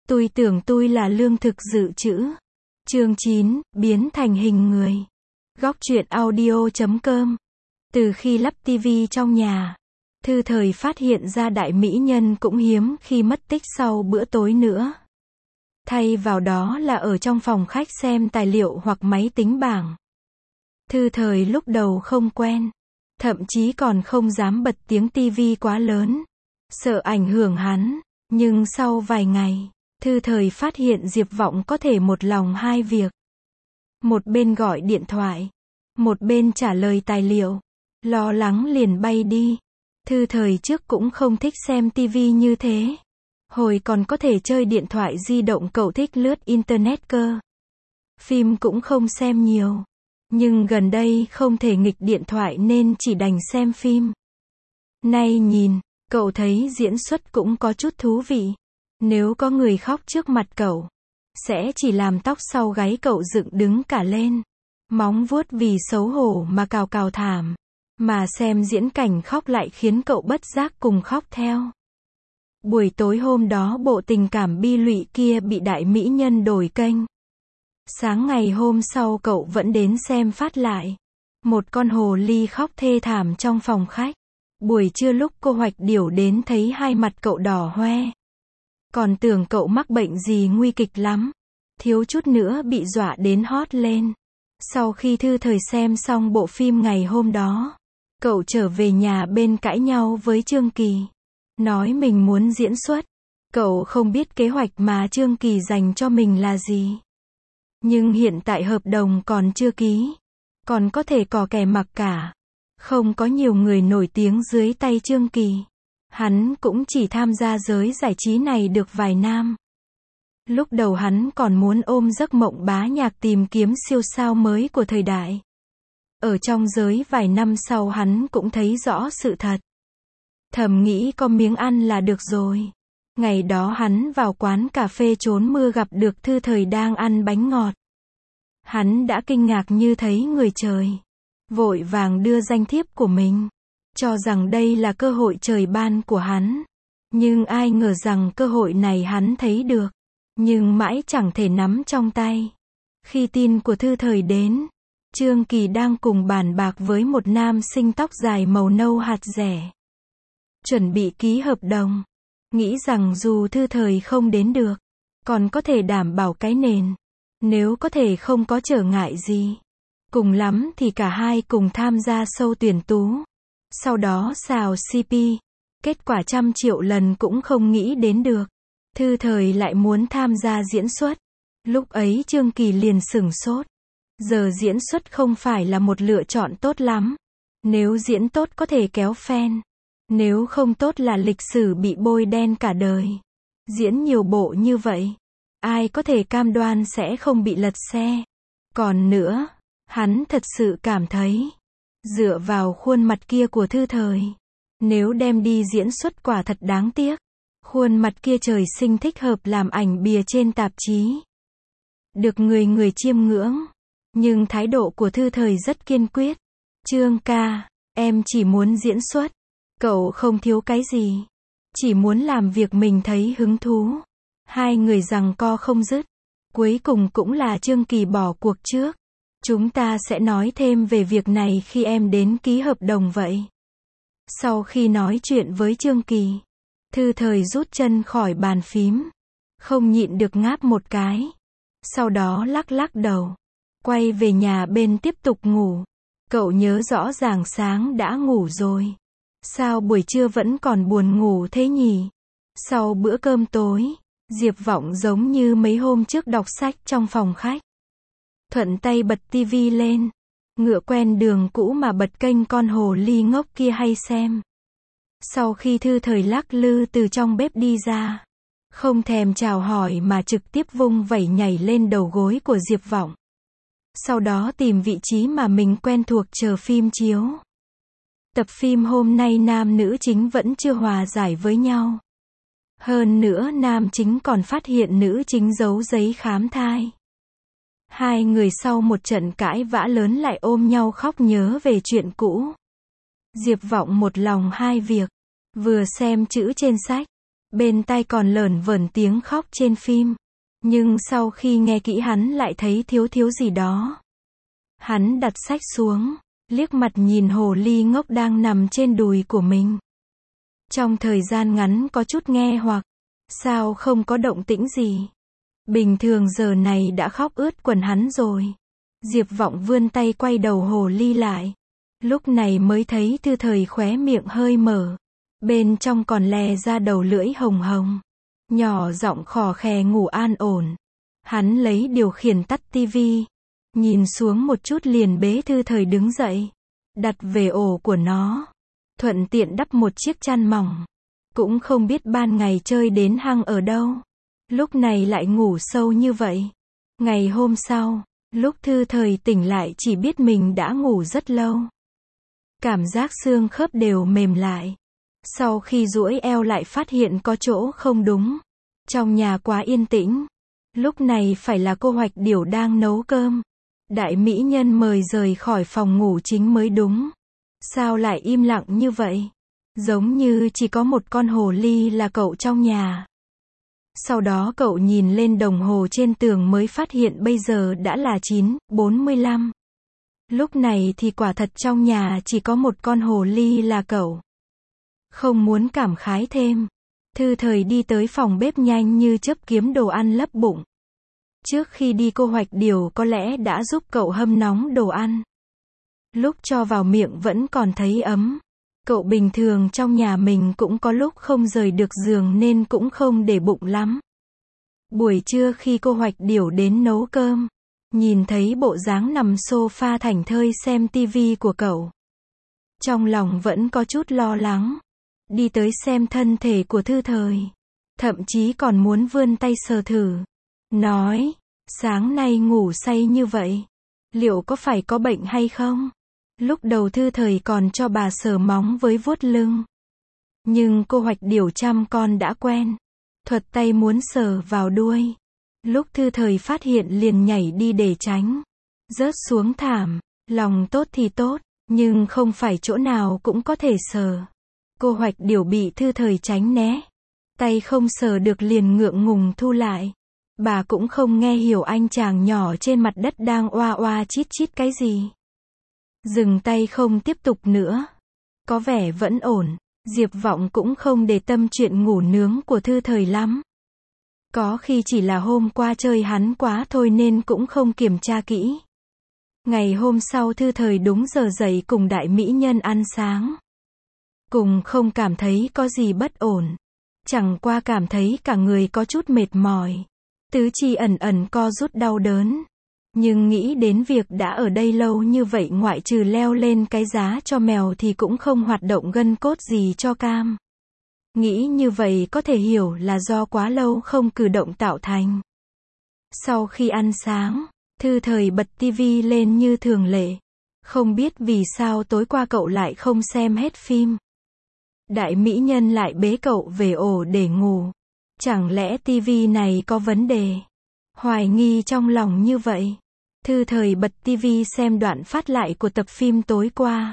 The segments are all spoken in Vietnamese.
Tôi tưởng tôi là lương thực dự trữ. Chương 9, biến thành hình người. Góc truyện audio.com. Từ khi lắp tivi trong nhà, Thư Thời phát hiện ra đại mỹ nhân cũng hiếm khi mất tích sau bữa tối nữa. Thay vào đó là ở trong phòng khách xem tài liệu hoặc máy tính bảng. Thư Thời lúc đầu không quen, thậm chí còn không dám bật tiếng tivi quá lớn, sợ ảnh hưởng hắn, nhưng sau vài ngày, Thư Thời phát hiện Diệp Vọng có thể một lòng hai việc. Một bên gọi điện thoại, một bên trả lời tài liệu. Lo lắng liền bay đi. Thư Thời trước cũng không thích xem tivi như thế. Hồi còn có thể chơi điện thoại di động cậu thích lướt internet cơ. Phim cũng không xem nhiều. Nhưng gần đây không thể nghịch điện thoại nên chỉ đành xem phim. Nay nhìn, cậu thấy diễn xuất cũng có chút thú vị. Nếu có người khóc trước mặt cậu, sẽ chỉ làm tóc sau gáy cậu dựng đứng cả lên. Móng vuốt vì xấu hổ mà cào cào thảm. Mà xem diễn cảnh khóc lại khiến cậu bất giác cùng khóc theo. Buổi tối hôm đó bộ tình cảm bi lụy kia bị đại mỹ nhân đổi kênh. Sáng ngày hôm sau cậu vẫn đến xem phát lại. Một con hồ ly khóc thê thảm trong phòng khách. Buổi trưa lúc cô Hoạch Điểu đến thấy hai mặt cậu đỏ hoe. Còn tưởng cậu mắc bệnh gì nguy kịch lắm. Thiếu chút nữa bị dọa đến hót lên. Sau khi Thư Thời xem xong bộ phim ngày hôm đó, cậu trở về nhà bên cãi nhau với Trương Kỳ. Nói mình muốn diễn xuất. Cậu không biết kế hoạch mà Trương Kỳ dành cho mình là gì. Nhưng hiện tại hợp đồng còn chưa ký. Còn có thể cò kè mặc cả. Không có nhiều người nổi tiếng dưới tay Trương Kỳ. Hắn cũng chỉ tham gia giới giải trí này được vài năm. Lúc đầu hắn còn muốn ôm giấc mộng bá nhạc tìm kiếm siêu sao mới của thời đại. Ở trong giới vài năm sau hắn cũng thấy rõ sự thật. Thầm nghĩ có miếng ăn là được rồi. Ngày đó hắn vào quán cà phê trốn mưa gặp được Thư Thời đang ăn bánh ngọt. Hắn đã kinh ngạc như thấy người trời. Vội vàng đưa danh thiếp của mình. Cho rằng đây là cơ hội trời ban của hắn. Nhưng ai ngờ rằng cơ hội này hắn thấy được. Nhưng mãi chẳng thể nắm trong tay. Khi tin của Thư Thời đến, Trương Kỳ đang cùng bàn bạc với một nam sinh tóc dài màu nâu hạt rẻ. Chuẩn bị ký hợp đồng. Nghĩ rằng dù Thư Thời không đến được, còn có thể đảm bảo cái nền. Nếu có thể không có trở ngại gì. Cùng lắm thì cả hai cùng tham gia show tuyển tú. Sau đó xào CP. Kết quả 100 triệu lần cũng không nghĩ đến được. Thư Thời lại muốn tham gia diễn xuất. Lúc ấy Trương Kỳ liền sửng sốt. Giờ diễn xuất không phải là một lựa chọn tốt lắm. Nếu diễn tốt có thể kéo fan. Nếu không tốt là lịch sử bị bôi đen cả đời. Diễn nhiều bộ như vậy, ai có thể cam đoan sẽ không bị lật xe. Còn nữa, hắn thật sự cảm thấy, dựa vào khuôn mặt kia của Thư Thời, nếu đem đi diễn xuất quả thật đáng tiếc. Khuôn mặt kia trời sinh thích hợp làm ảnh bìa trên tạp chí. Được người người chiêm ngưỡng. Nhưng thái độ của Thư Thời rất kiên quyết. Trương ca, em chỉ muốn diễn xuất. Cậu không thiếu cái gì. Chỉ muốn làm việc mình thấy hứng thú. Hai người giằng co không dứt. Cuối cùng cũng là Trương Kỳ bỏ cuộc trước. Chúng ta sẽ nói thêm về việc này khi em đến ký hợp đồng vậy. Sau khi nói chuyện với Trương Kỳ, Thư Thời rút chân khỏi bàn phím. Không nhịn được ngáp một cái. Sau đó lắc lắc đầu. Quay về nhà bên tiếp tục ngủ. Cậu nhớ rõ ràng sáng đã ngủ rồi. Sao buổi trưa vẫn còn buồn ngủ thế nhỉ? Sau bữa cơm tối, Diệp Vọng giống như mấy hôm trước đọc sách trong phòng khách. Thuận tay bật tivi lên. Ngựa quen đường cũ mà bật kênh con hồ ly ngốc kia hay xem. Sau khi Thư Thời lắc lư từ trong bếp đi ra, không thèm chào hỏi mà trực tiếp vung vẩy nhảy lên đầu gối của Diệp Vọng. Sau đó tìm vị trí mà mình quen thuộc chờ phim chiếu. Tập phim hôm nay nam nữ chính vẫn chưa hòa giải với nhau. Hơn nữa nam chính còn phát hiện nữ chính giấu giấy khám thai. Hai người sau một trận cãi vã lớn lại ôm nhau khóc nhớ về chuyện cũ. Diệp Vọng một lòng hai việc. Vừa xem chữ trên sách, Bên tai còn lởn vởn tiếng khóc trên phim. Nhưng sau khi nghe kỹ hắn lại thấy thiếu gì đó. Hắn đặt sách xuống, liếc mặt nhìn hồ ly ngốc đang nằm trên đùi của mình. Trong thời gian ngắn có chút nghe hoặc, sao không có động tĩnh gì. Bình thường giờ này đã khóc ướt quần hắn rồi. Diệp Vọng vươn tay quay đầu hồ ly lại. Lúc này mới thấy Thư Thời khóe miệng hơi mở. Bên trong còn lè ra đầu lưỡi hồng hồng. Nhỏ giọng khò khè ngủ an ổn. Hắn lấy điều khiển tắt tivi. Nhìn xuống một chút liền bế Thư Thời đứng dậy. Đặt về ổ của nó. Thuận tiện đắp một chiếc chăn mỏng. Cũng không biết ban ngày chơi đến hăng ở đâu. Lúc này lại ngủ sâu như vậy. Ngày hôm sau, lúc Thư Thời tỉnh lại chỉ biết mình đã ngủ rất lâu. Cảm giác xương khớp đều mềm lại. Sau khi duỗi eo lại phát hiện có chỗ không đúng. Trong nhà quá yên tĩnh. Lúc này phải là cô Hoạch Điểu đang nấu cơm. Đại mỹ nhân mời rời khỏi phòng ngủ chính mới đúng. Sao lại im lặng như vậy? Giống như chỉ có một con hồ ly là cậu trong nhà. Sau đó cậu nhìn lên đồng hồ trên tường mới phát hiện bây giờ đã là 9:45. Lúc này thì quả thật trong nhà chỉ có một con hồ ly là cậu. Không muốn cảm khái thêm. Thư Thời đi tới phòng bếp nhanh như chớp kiếm đồ ăn lấp bụng. Trước khi đi cô Hoạch Điểu có lẽ đã giúp cậu hâm nóng đồ ăn. Lúc cho vào miệng vẫn còn thấy ấm. Cậu bình thường trong nhà mình cũng có lúc không rời được giường nên cũng không để bụng lắm. Buổi trưa khi cô Hoạch Điểu đến nấu cơm, nhìn thấy bộ dáng nằm sofa thảnh thơi xem tivi của cậu. Trong lòng vẫn có chút lo lắng. Đi tới xem thân thể của Thư Thời. Thậm chí còn muốn vươn tay sờ thử. Nói, sáng nay ngủ say như vậy. Liệu có phải có bệnh hay không? Lúc đầu Thư Thời còn cho bà sờ móng với vuốt lưng. Nhưng cô Hoạch Điểu chăm con đã quen. Thuật tay muốn sờ vào đuôi. Lúc Thư Thời phát hiện liền nhảy đi để tránh. Rớt xuống thảm. Lòng tốt thì tốt, nhưng không phải chỗ nào cũng có thể sờ. Cô Hoạch Điểu bị Thư Thời tránh né. Tay không sờ được liền ngượng ngùng thu lại. Bà cũng không nghe hiểu anh chàng nhỏ trên mặt đất đang oa oa chít chít cái gì. Dừng tay không tiếp tục nữa. Có vẻ vẫn ổn. Diệp Vọng cũng không để tâm chuyện ngủ nướng của Thư Thời lắm. Có khi chỉ là hôm qua chơi hắn quá thôi nên cũng không kiểm tra kỹ. Ngày hôm sau Thư Thời đúng giờ dậy cùng đại mỹ nhân ăn sáng. Cùng không cảm thấy có gì bất ổn. Chẳng qua cảm thấy cả người có chút mệt mỏi. Tứ chi ẩn ẩn co rút đau đớn. Nhưng nghĩ đến việc đã ở đây lâu như vậy ngoại trừ leo lên cái giá cho mèo thì cũng không hoạt động gân cốt gì cho cam. Nghĩ như vậy có thể hiểu là do quá lâu không cử động tạo thành. Sau khi ăn sáng, Thư Thời bật tivi lên như thường lệ. Không biết vì sao tối qua cậu lại không xem hết phim. Đại mỹ nhân lại bế cậu về ổ để ngủ. Chẳng lẽ tivi này có vấn đề? Hoài nghi trong lòng như vậy. Thư Thời bật tivi xem đoạn phát lại của tập phim tối qua.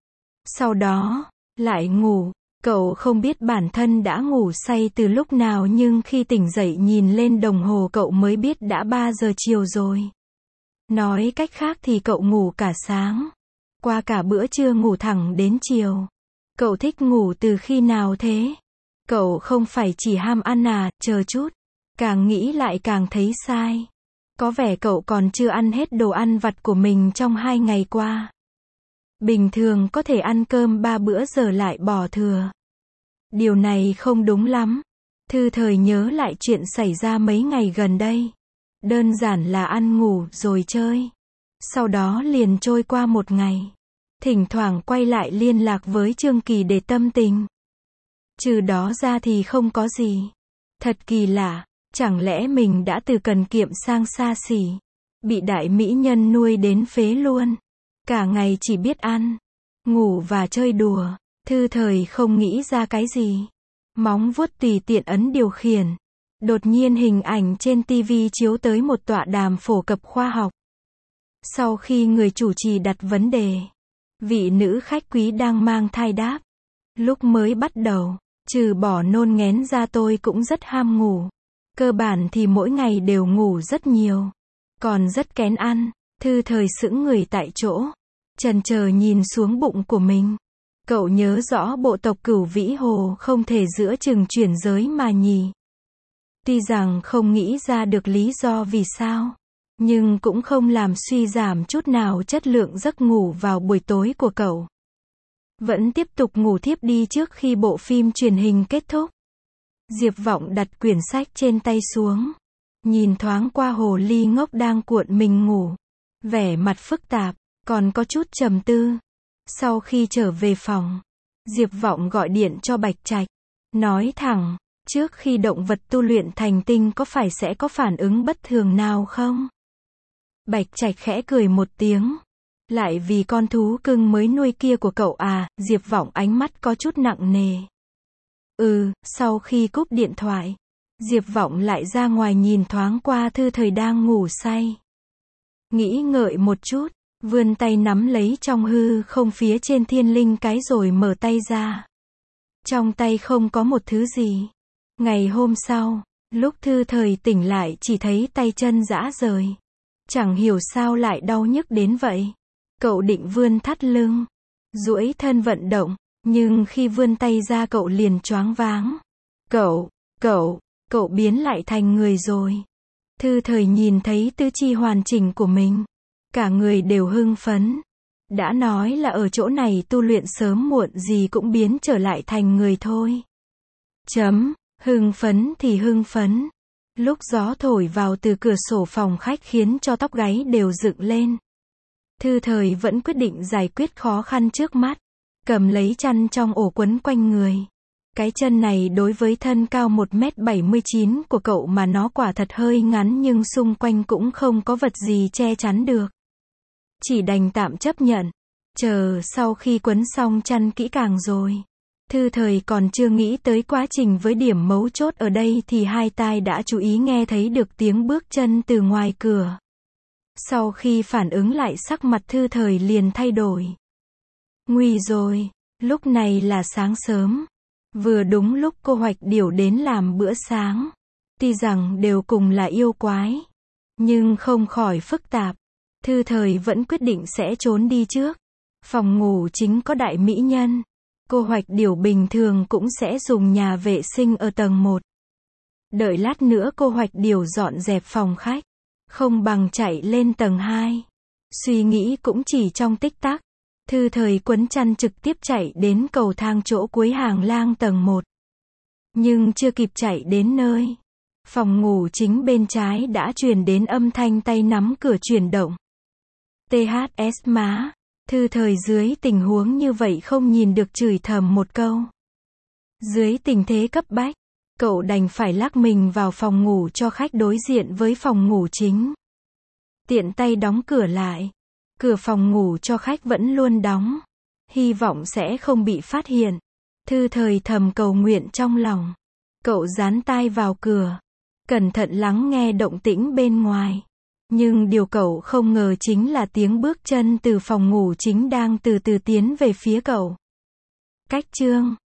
Sau đó, lại ngủ. Cậu không biết bản thân đã ngủ say từ lúc nào nhưng khi tỉnh dậy nhìn lên đồng hồ cậu mới biết đã 3 giờ chiều rồi. Nói cách khác thì cậu ngủ cả sáng. Qua cả bữa trưa ngủ thẳng đến chiều. Cậu thích ngủ từ khi nào thế? Cậu không phải chỉ ham ăn à, chờ chút. Càng nghĩ lại càng thấy sai. Có vẻ cậu còn chưa ăn hết đồ ăn vặt của mình trong 2 ngày qua. Bình thường có thể ăn cơm 3 bữa giờ lại bỏ thừa. Điều này không đúng lắm. Thư Thời nhớ lại chuyện xảy ra mấy ngày gần đây. Đơn giản là ăn ngủ rồi chơi. Sau đó liền trôi qua một ngày. Thỉnh thoảng quay lại liên lạc với Trương Kỳ để tâm tình. Trừ đó ra thì không có gì. Thật kỳ lạ. Chẳng lẽ mình đã từ cần kiệm sang xa xỉ. Bị đại mỹ nhân nuôi đến phế luôn. Cả ngày chỉ biết ăn, ngủ và chơi đùa. Thư Thời không nghĩ ra cái gì. Móng vuốt tùy tiện ấn điều khiển. Đột nhiên hình ảnh trên tivi chiếu tới một tọa đàm phổ cập khoa học. Sau khi người chủ trì đặt vấn đề, vị nữ khách quý đang mang thai đáp. Lúc mới bắt đầu, Trừ bỏ nôn nghén ra tôi cũng rất ham ngủ. Cơ bản thì mỗi ngày đều ngủ rất nhiều. Còn rất kén ăn. Thư thời sững người tại chỗ. Chần chờ nhìn xuống bụng của mình. Cậu nhớ rõ bộ tộc Cửu Vĩ Hồ không thể giữa chừng chuyển giới mà nhỉ. Tuy rằng không nghĩ ra được lý do vì sao, nhưng cũng không làm suy giảm chút nào chất lượng giấc ngủ vào buổi tối của cậu. Vẫn tiếp tục ngủ thiếp đi trước khi bộ phim truyền hình kết thúc. Diệp Vọng đặt quyển sách trên tay xuống. Nhìn thoáng qua hồ ly ngốc đang cuộn mình ngủ. Vẻ mặt phức tạp, còn có chút trầm tư. Sau khi trở về phòng, Diệp Vọng gọi điện cho Bạch Trạch. Nói thẳng, trước khi động vật tu luyện thành tinh có phải sẽ có phản ứng bất thường nào không? Bạch Trạch khẽ cười một tiếng. Lại vì con thú cưng mới nuôi kia của cậu à? Diệp Vọng ánh mắt có chút nặng nề. Sau khi cúp điện thoại, Diệp Vọng lại ra ngoài nhìn thoáng qua Thư Thời đang ngủ say. Nghĩ ngợi một chút, vươn tay nắm lấy trong hư không phía trên thiên linh cái rồi mở tay ra. Trong tay không có một thứ gì. Ngày hôm sau, lúc Thư Thời tỉnh lại chỉ thấy tay chân rã rời. Chẳng hiểu sao lại đau nhức đến vậy. Cậu định vươn thắt lưng, duỗi thân vận động, nhưng khi vươn tay ra cậu liền choáng váng. Cậu biến lại thành người rồi. Thư Thời nhìn thấy tứ chi hoàn chỉnh của mình. Cả người đều hưng phấn. Đã nói là ở chỗ này tu luyện sớm muộn gì cũng biến trở lại thành người thôi. Hưng phấn thì hưng phấn. Lúc gió thổi vào từ cửa sổ phòng khách khiến cho tóc gáy đều dựng lên. Thư Thời vẫn quyết định giải quyết khó khăn trước mắt. Cầm lấy chăn trong ổ quấn quanh người. Cái chân này đối với thân cao 1m79 của cậu mà nó quả thật hơi ngắn nhưng xung quanh cũng không có vật gì che chắn được. Chỉ đành tạm chấp nhận. Chờ sau khi quấn xong chăn kỹ càng rồi. Thư Thời còn chưa nghĩ tới quá trình với điểm mấu chốt ở đây thì hai tai đã chú ý nghe thấy được tiếng bước chân từ ngoài cửa. Sau khi phản ứng lại sắc mặt Thư Thời liền thay đổi. Nguy rồi, lúc này là sáng sớm. Vừa đúng lúc cô Hoạch Điểu đến làm bữa sáng. Tuy rằng đều cùng là yêu quái, nhưng không khỏi phức tạp. Thư Thời vẫn quyết định sẽ trốn đi trước. Phòng ngủ chính có đại mỹ nhân. Cô Hoạch Điểu bình thường cũng sẽ dùng nhà vệ sinh ở tầng 1. Đợi lát nữa cô Hoạch Điểu dọn dẹp phòng khách. Không bằng chạy lên tầng 2. Suy nghĩ cũng chỉ trong tích tắc. Thư Thời quấn chăn trực tiếp chạy đến cầu thang chỗ cuối hàng lang tầng 1. Nhưng chưa kịp chạy đến nơi. Phòng ngủ chính bên trái đã truyền đến âm thanh tay nắm cửa chuyển động. THS má. Thư Thời dưới tình huống như vậy không nhìn được chửi thầm một câu. Dưới tình thế cấp bách, cậu đành phải lắc mình vào phòng ngủ cho khách đối diện với phòng ngủ chính. Tiện tay đóng cửa lại. Cửa phòng ngủ cho khách vẫn luôn đóng. Hy vọng sẽ không bị phát hiện. Thư Thời thầm cầu nguyện trong lòng. Cậu dán tai vào cửa. Cẩn thận lắng nghe động tĩnh bên ngoài. Nhưng điều cậu không ngờ chính là tiếng bước chân từ phòng ngủ chính đang từ từ tiến về phía cậu. Cách chương